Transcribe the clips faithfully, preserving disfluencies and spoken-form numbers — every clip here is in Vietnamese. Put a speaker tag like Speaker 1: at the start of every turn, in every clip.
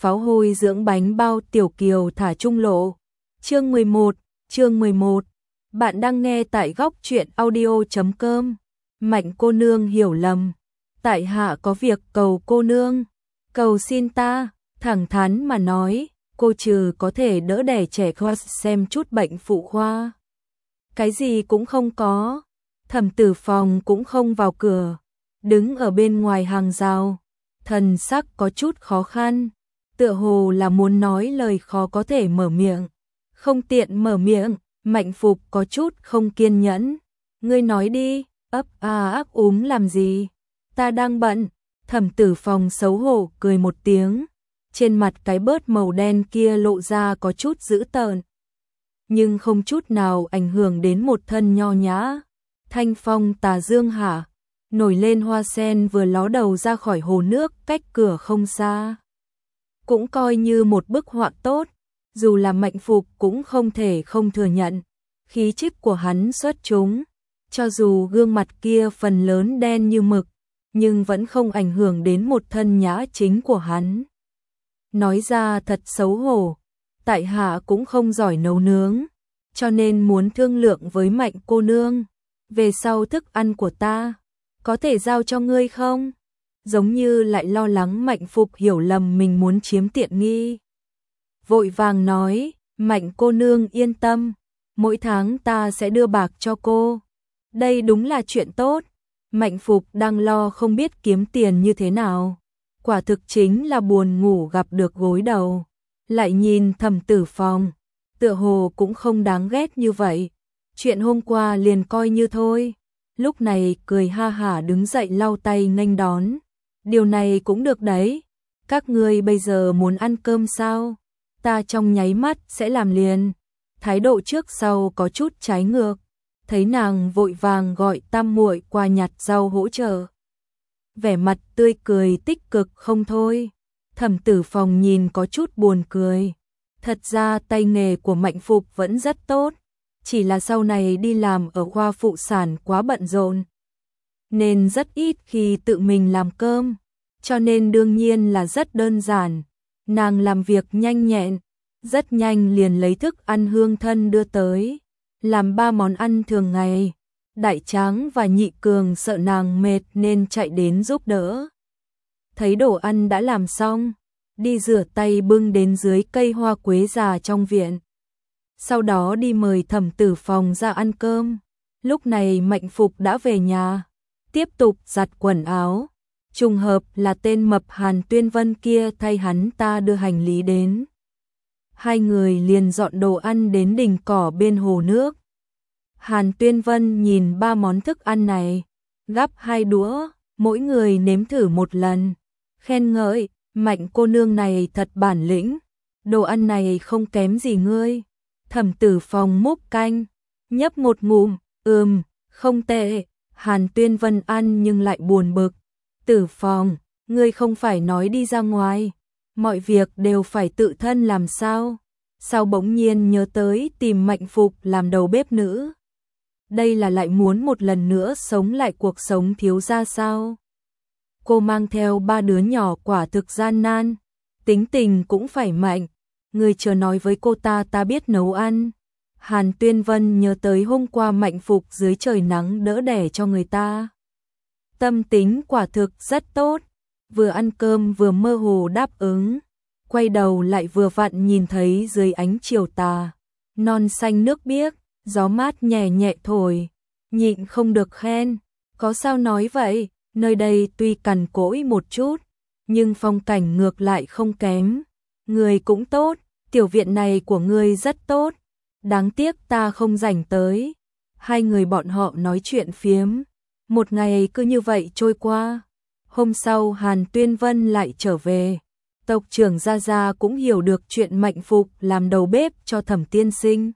Speaker 1: pháo hôi dưỡng bánh bao Tiểu Kiều thả trung lộ. Chương mười một, chương mười một. Bạn đang nghe tại góc truyện audio chấm com. Mạnh cô nương hiểu lầm. Tại hạ có việc cầu cô nương. Cầu xin ta, thẳng thắn mà nói, cô trừ có thể đỡ đẻ trẻ khoa xem chút bệnh phụ khoa. Cái gì cũng không có. Thẩm Tử Phòng cũng không vào cửa, đứng ở bên ngoài hàng rào, thần sắc có chút khó khăn, tựa hồ là muốn nói lời khó có thể mở miệng, không tiện mở miệng. Mạnh Phục có chút không kiên nhẫn, ngươi nói đi, ấp a ấp úng làm gì, ta đang bận. Thẩm Tử Phòng xấu hổ cười một tiếng, trên mặt cái bớt màu đen kia lộ ra có chút dữ tợn, nhưng không chút nào ảnh hưởng đến một thân nho nhã. Thanh phong tà dương hả, nổi lên hoa sen vừa ló đầu ra khỏi hồ nước cách cửa không xa. Cũng coi như một bức họa tốt, dù là Mạnh Phục cũng không thể không thừa nhận. Khí chất của hắn xuất chúng, cho dù gương mặt kia phần lớn đen như mực, nhưng vẫn không ảnh hưởng đến một thân nhã chính của hắn. Nói ra thật xấu hổ, tại hạ cũng không giỏi nấu nướng, cho nên muốn thương lượng với Mạnh cô nương. Về sau thức ăn của ta, có thể giao cho ngươi không? Giống như lại lo lắng Mạnh Phục hiểu lầm mình muốn chiếm tiện nghi. Vội vàng nói, Mạnh cô nương yên tâm, mỗi tháng ta sẽ đưa bạc cho cô. Đây đúng là chuyện tốt. Mạnh Phục đang lo không biết kiếm tiền như thế nào. Quả thực chính là buồn ngủ gặp được gối đầu. Lại nhìn Thẩm Tử Phòng, tựa hồ cũng không đáng ghét như vậy. Chuyện hôm qua liền coi như thôi. Lúc này cười ha hả đứng dậy lau tay nghênh đón. Điều này cũng được đấy. Các ngươi bây giờ muốn ăn cơm sao? Ta trong nháy mắt sẽ làm liền. Thái độ trước sau có chút trái ngược. Thấy nàng vội vàng gọi tam muội qua nhặt rau hỗ trợ. Vẻ mặt tươi cười tích cực không thôi. Thẩm Tử Phòng nhìn có chút buồn cười. Thật ra tay nghề của Mạnh Phục vẫn rất tốt. Chỉ là sau này đi làm ở khoa phụ sản quá bận rộn, nên rất ít khi tự mình làm cơm, cho nên đương nhiên là rất đơn giản. Nàng làm việc nhanh nhẹn, rất nhanh liền lấy thức ăn hương thân đưa tới, làm ba món ăn thường ngày. Đại Tráng và Nhị Cường sợ nàng mệt nên chạy đến giúp đỡ. Thấy đồ ăn đã làm xong, đi rửa tay bưng đến dưới cây hoa quế già trong viện. Sau đó đi mời Thẩm Tử Phòng ra ăn cơm. Lúc này Mạnh Phục đã về nhà, tiếp tục giặt quần áo. Trùng hợp là tên mập Hàn Tuyên Vân kia thay hắn ta đưa hành lý đến. Hai người liền dọn đồ ăn đến đình cỏ bên hồ nước. Hàn Tuyên Vân nhìn ba món thức ăn này, gắp hai đũa, mỗi người nếm thử một lần. Khen ngợi, Mạnh cô nương này thật bản lĩnh, đồ ăn này không kém gì ngươi. Thẩm Tử Phòng múc canh, nhấp một ngụm, ừm, không tệ. Hàn Tuyên Vân ăn nhưng lại buồn bực. Tử Phòng, ngươi không phải nói đi ra ngoài, mọi việc đều phải tự thân làm sao? Sao bỗng nhiên nhớ tới tìm Mạnh Phục làm đầu bếp nữ? Đây là lại muốn một lần nữa sống lại cuộc sống thiếu gia sao? Cô mang theo ba đứa nhỏ quả thực gian nan, tính tình cũng phải mạnh. Người chờ nói với cô ta ta biết nấu ăn. Hàn Tuyên Vân nhớ tới hôm qua Mạnh Phục dưới trời nắng đỡ đẻ cho người ta. Tâm tính quả thực rất tốt, vừa ăn cơm vừa mơ hồ đáp ứng. Quay đầu lại vừa vặn nhìn thấy dưới ánh chiều tà, non xanh nước biếc, gió mát nhẹ nhẹ thổi, nhịn không được khen. Có sao nói vậy, nơi đây tuy cằn cỗi một chút, nhưng phong cảnh ngược lại không kém. Người cũng tốt, tiểu viện này của ngươi rất tốt, đáng tiếc ta không rảnh tới. Hai người bọn họ nói chuyện phiếm, một ngày cứ như vậy trôi qua. Hôm sau Hàn Tuyên Vân lại trở về, tộc trưởng Gia Gia cũng hiểu được chuyện Mạnh Phục làm đầu bếp cho Thẩm tiên sinh.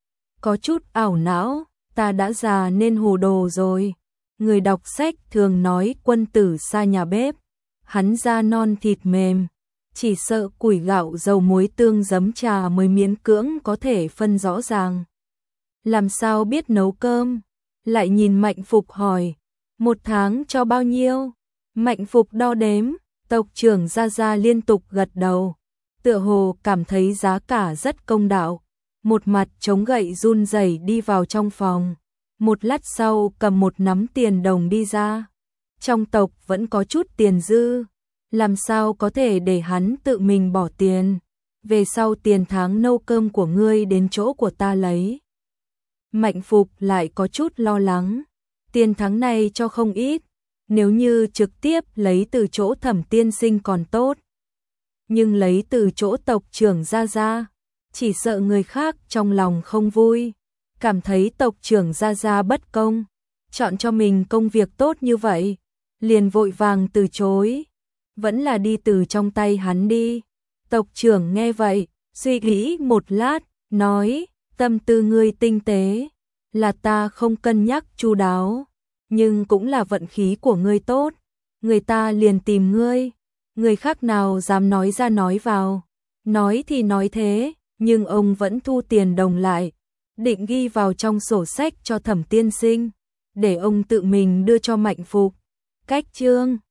Speaker 1: Có chút ảo não, ta đã già nên hồ đồ rồi. Người đọc sách thường nói quân tử xa nhà bếp, hắn da non thịt mềm. Chỉ sợ củi gạo dầu muối tương giấm trà mới miễn cưỡng có thể phân rõ ràng. Làm sao biết nấu cơm? Lại nhìn Mạnh Phục hỏi, một tháng cho bao nhiêu? Mạnh Phục đo đếm, tộc trưởng Gia Gia liên tục gật đầu. tựa hồ cảm thấy giá cả rất công đạo, một mặt chống gậy run rẩy đi vào trong phòng, một lát sau cầm một nắm tiền đồng đi ra. Trong tộc vẫn có chút tiền dư, làm sao có thể để hắn tự mình bỏ tiền, về sau tiền tháng nấu cơm của ngươi đến chỗ của ta lấy. Mạnh Phục lại có chút lo lắng, tiền tháng này cho không ít, nếu như trực tiếp lấy từ chỗ Thẩm tiên sinh còn tốt, nhưng lấy từ chỗ tộc trưởng Gia Gia, chỉ sợ người khác trong lòng không vui, cảm thấy tộc trưởng Gia Gia bất công, chọn cho mình công việc tốt như vậy, liền vội vàng từ chối, vẫn là đi từ trong tay hắn đi. Tộc trưởng nghe vậy, suy nghĩ một lát, nói, tâm tư ngươi tinh tế, là ta không cân nhắc chu đáo, nhưng cũng là vận khí của ngươi tốt, người ta liền tìm ngươi, người khác nào dám nói ra nói vào. Nói thì nói thế, nhưng ông vẫn thu tiền đồng lại, định ghi vào trong sổ sách cho Thẩm tiên sinh, để ông tự mình đưa cho Mạnh Phục. Cách chương